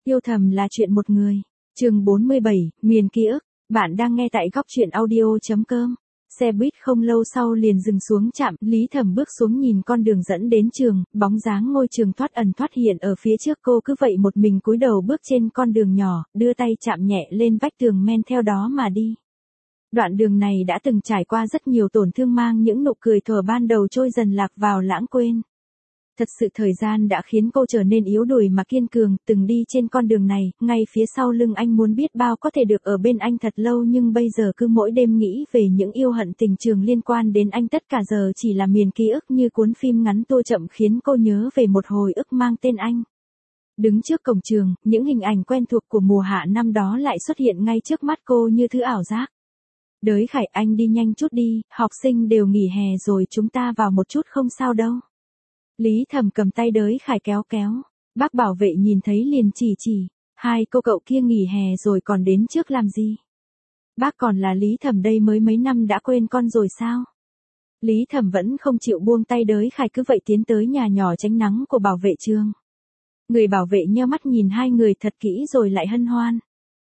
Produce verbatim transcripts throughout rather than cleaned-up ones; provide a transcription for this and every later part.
Yêu thầm là chuyện một người. Chương bốn mươi bảy, miền ký ức. Bạn đang nghe tại góc truyện audio chấm com. Xe buýt không lâu sau liền dừng xuống trạm, Lý Thẩm bước xuống nhìn con đường dẫn đến trường, bóng dáng ngôi trường thoát ẩn thoát hiện ở phía trước, cô cứ vậy một mình cúi đầu bước trên con đường nhỏ, đưa tay chạm nhẹ lên vách tường men theo đó mà đi. Đoạn đường này đã từng trải qua rất nhiều tổn thương, mang những nụ cười thuở ban đầu trôi dần lạc vào lãng quên. Thật sự thời gian đã khiến cô trở nên yếu đuối mà kiên cường, từng đi trên con đường này, ngay phía sau lưng anh muốn biết bao có thể được ở bên anh thật lâu, nhưng bây giờ cứ mỗi đêm nghĩ về những yêu hận tình trường liên quan đến anh, tất cả giờ chỉ là miền ký ức như cuốn phim ngắn tua chậm, khiến cô nhớ về một hồi ức mang tên anh. Đứng trước cổng trường, những hình ảnh quen thuộc của mùa hạ năm đó lại xuất hiện ngay trước mắt cô như thứ ảo giác. Đới Khải, anh đi nhanh chút đi, học sinh đều nghỉ hè rồi, chúng ta vào một chút không sao đâu. Lý Thẩm cầm tay Đới Khải kéo kéo. Bác bảo vệ nhìn thấy liền chỉ chỉ. Hai cô cậu kia nghỉ hè rồi còn đến trước làm gì? Bác còn là Lý Thẩm đây, mới mấy năm đã quên con rồi sao? Lý Thẩm vẫn không chịu buông tay Đới Khải, cứ vậy tiến tới nhà nhỏ tránh nắng của bảo vệ trường. Người bảo vệ nheo mắt nhìn hai người thật kỹ rồi lại hân hoan.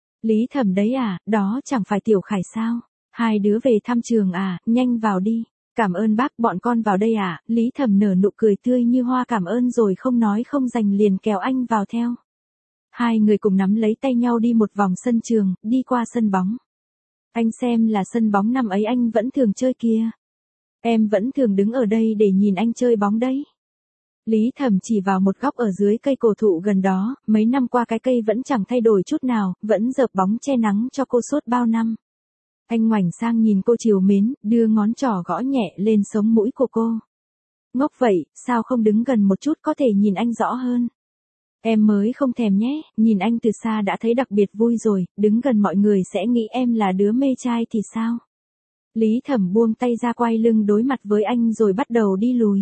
Lý Thẩm đấy à, đó chẳng phải Tiểu Khải sao? Hai đứa về thăm trường à, nhanh vào đi. Cảm ơn bác, bọn con vào đây à, Lý Thẩm nở nụ cười tươi như hoa cảm ơn rồi không nói không dành liền kéo anh vào theo. Hai người cùng nắm lấy tay nhau đi một vòng sân trường, đi qua sân bóng. Anh xem là sân bóng năm ấy anh vẫn thường chơi kia. Em vẫn thường đứng ở đây để nhìn anh chơi bóng đấy. Lý Thẩm chỉ vào một góc ở dưới cây cổ thụ gần đó, mấy năm qua cái cây vẫn chẳng thay đổi chút nào, vẫn dợp bóng che nắng cho cô suốt bao năm. Anh ngoảnh sang nhìn cô trìu mến, đưa ngón trỏ gõ nhẹ lên sống mũi của cô. Ngốc vậy, sao không đứng gần một chút có thể nhìn anh rõ hơn? Em mới không thèm nhé, nhìn anh từ xa đã thấy đặc biệt vui rồi, đứng gần mọi người sẽ nghĩ em là đứa mê trai thì sao? Lý Thẩm buông tay ra quay lưng đối mặt với anh rồi bắt đầu đi lùi.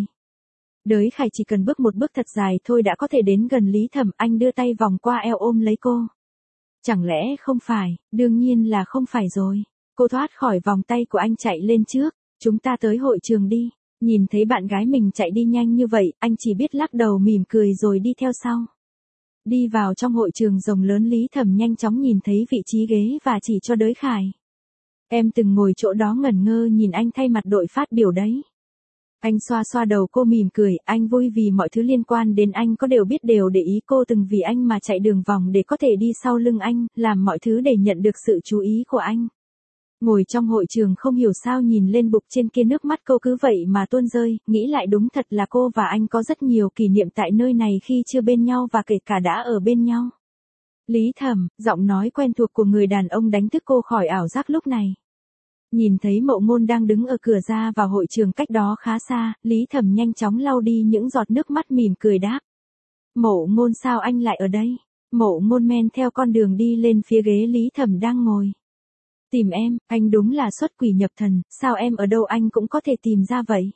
Đới Khải chỉ cần bước một bước thật dài thôi đã có thể đến gần Lý Thẩm, anh đưa tay vòng qua eo ôm lấy cô. Chẳng lẽ không phải, đương nhiên là không phải rồi. Cô thoát khỏi vòng tay của anh chạy lên trước, chúng ta tới hội trường đi. Nhìn thấy bạn gái mình chạy đi nhanh như vậy, anh chỉ biết lắc đầu mỉm cười rồi đi theo sau. Đi vào trong hội trường rộng lớn, Lý Thẩm nhanh chóng nhìn thấy vị trí ghế và chỉ cho Đới Khải. Em từng ngồi chỗ đó ngẩn ngơ nhìn anh thay mặt đội phát biểu đấy. Anh xoa xoa đầu cô mỉm cười, anh vui vì mọi thứ liên quan đến anh có đều biết đều để ý cô, từng vì anh mà chạy đường vòng để có thể đi sau lưng anh, làm mọi thứ để nhận được sự chú ý của anh. Ngồi trong hội trường không hiểu sao nhìn lên bục trên kia nước mắt cô cứ vậy mà tuôn rơi, nghĩ lại đúng thật là cô và anh có rất nhiều kỷ niệm tại nơi này khi chưa bên nhau và kể cả đã ở bên nhau. Lý Thẩm, giọng nói quen thuộc của người đàn ông đánh thức cô khỏi ảo giác lúc này. Nhìn thấy Mậu Ngôn đang đứng ở cửa ra vào hội trường cách đó khá xa, Lý Thẩm nhanh chóng lau đi những giọt nước mắt mỉm cười đáp. Mậu Ngôn, sao anh lại ở đây? Mậu Ngôn men theo con đường đi lên phía ghế Lý Thẩm đang ngồi. Tìm em, anh đúng là xuất quỷ nhập thần, sao em ở đâu anh cũng có thể tìm ra vậy?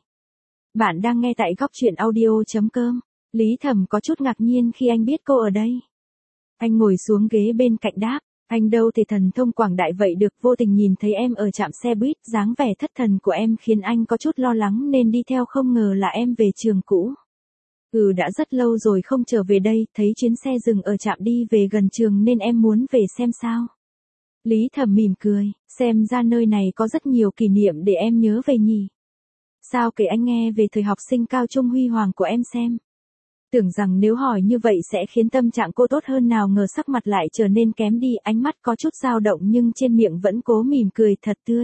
Bạn đang nghe tại góc truyện audio chấm com. Lý Thẩm có chút ngạc nhiên khi anh biết cô ở đây. Anh ngồi xuống ghế bên cạnh đáp, anh đâu thể thần thông quảng đại vậy được, vô tình nhìn thấy em ở trạm xe buýt, dáng vẻ thất thần của em khiến anh có chút lo lắng nên đi theo, không ngờ là em về trường cũ. Ừ, đã rất lâu rồi không trở về đây, thấy chuyến xe dừng ở trạm đi về gần trường nên em muốn về xem sao. Lý Thẩm mỉm cười, xem ra nơi này có rất nhiều kỷ niệm để em nhớ về nhỉ. Sao kể anh nghe về thời học sinh cao trung huy hoàng của em xem. Tưởng rằng nếu hỏi như vậy sẽ khiến tâm trạng cô tốt hơn, nào ngờ sắc mặt lại trở nên kém đi, ánh mắt có chút dao động nhưng trên miệng vẫn cố mỉm cười thật tươi.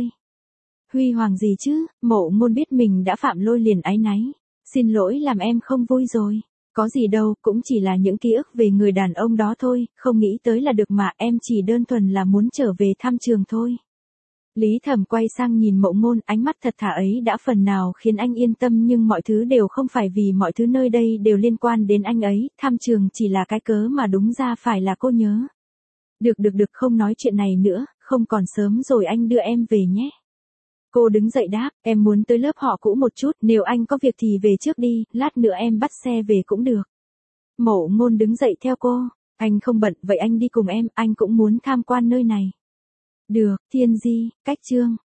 Huy hoàng gì chứ, Mậu Ngôn biết mình đã phạm lỗi liền áy náy. Xin lỗi làm em không vui rồi. Có gì đâu, cũng chỉ là những ký ức về người đàn ông đó thôi, không nghĩ tới là được mà, em chỉ đơn thuần là muốn trở về thăm trường thôi. Lý Thẩm quay sang nhìn Mậu Ngôn, ánh mắt thật thà ấy đã phần nào khiến anh yên tâm, nhưng mọi thứ đều không phải vì mọi thứ nơi đây đều liên quan đến anh ấy, thăm trường chỉ là cái cớ mà đúng ra phải là cô nhớ. Được được được, không nói chuyện này nữa, không còn sớm rồi, anh đưa em về nhé. Cô đứng dậy đáp, em muốn tới lớp họ cũ một chút, nếu anh có việc thì về trước đi, lát nữa em bắt xe về cũng được. Mậu Ngôn đứng dậy theo cô, anh không bận, vậy anh đi cùng em, anh cũng muốn tham quan nơi này. Được, Thiên Di, cách Trương.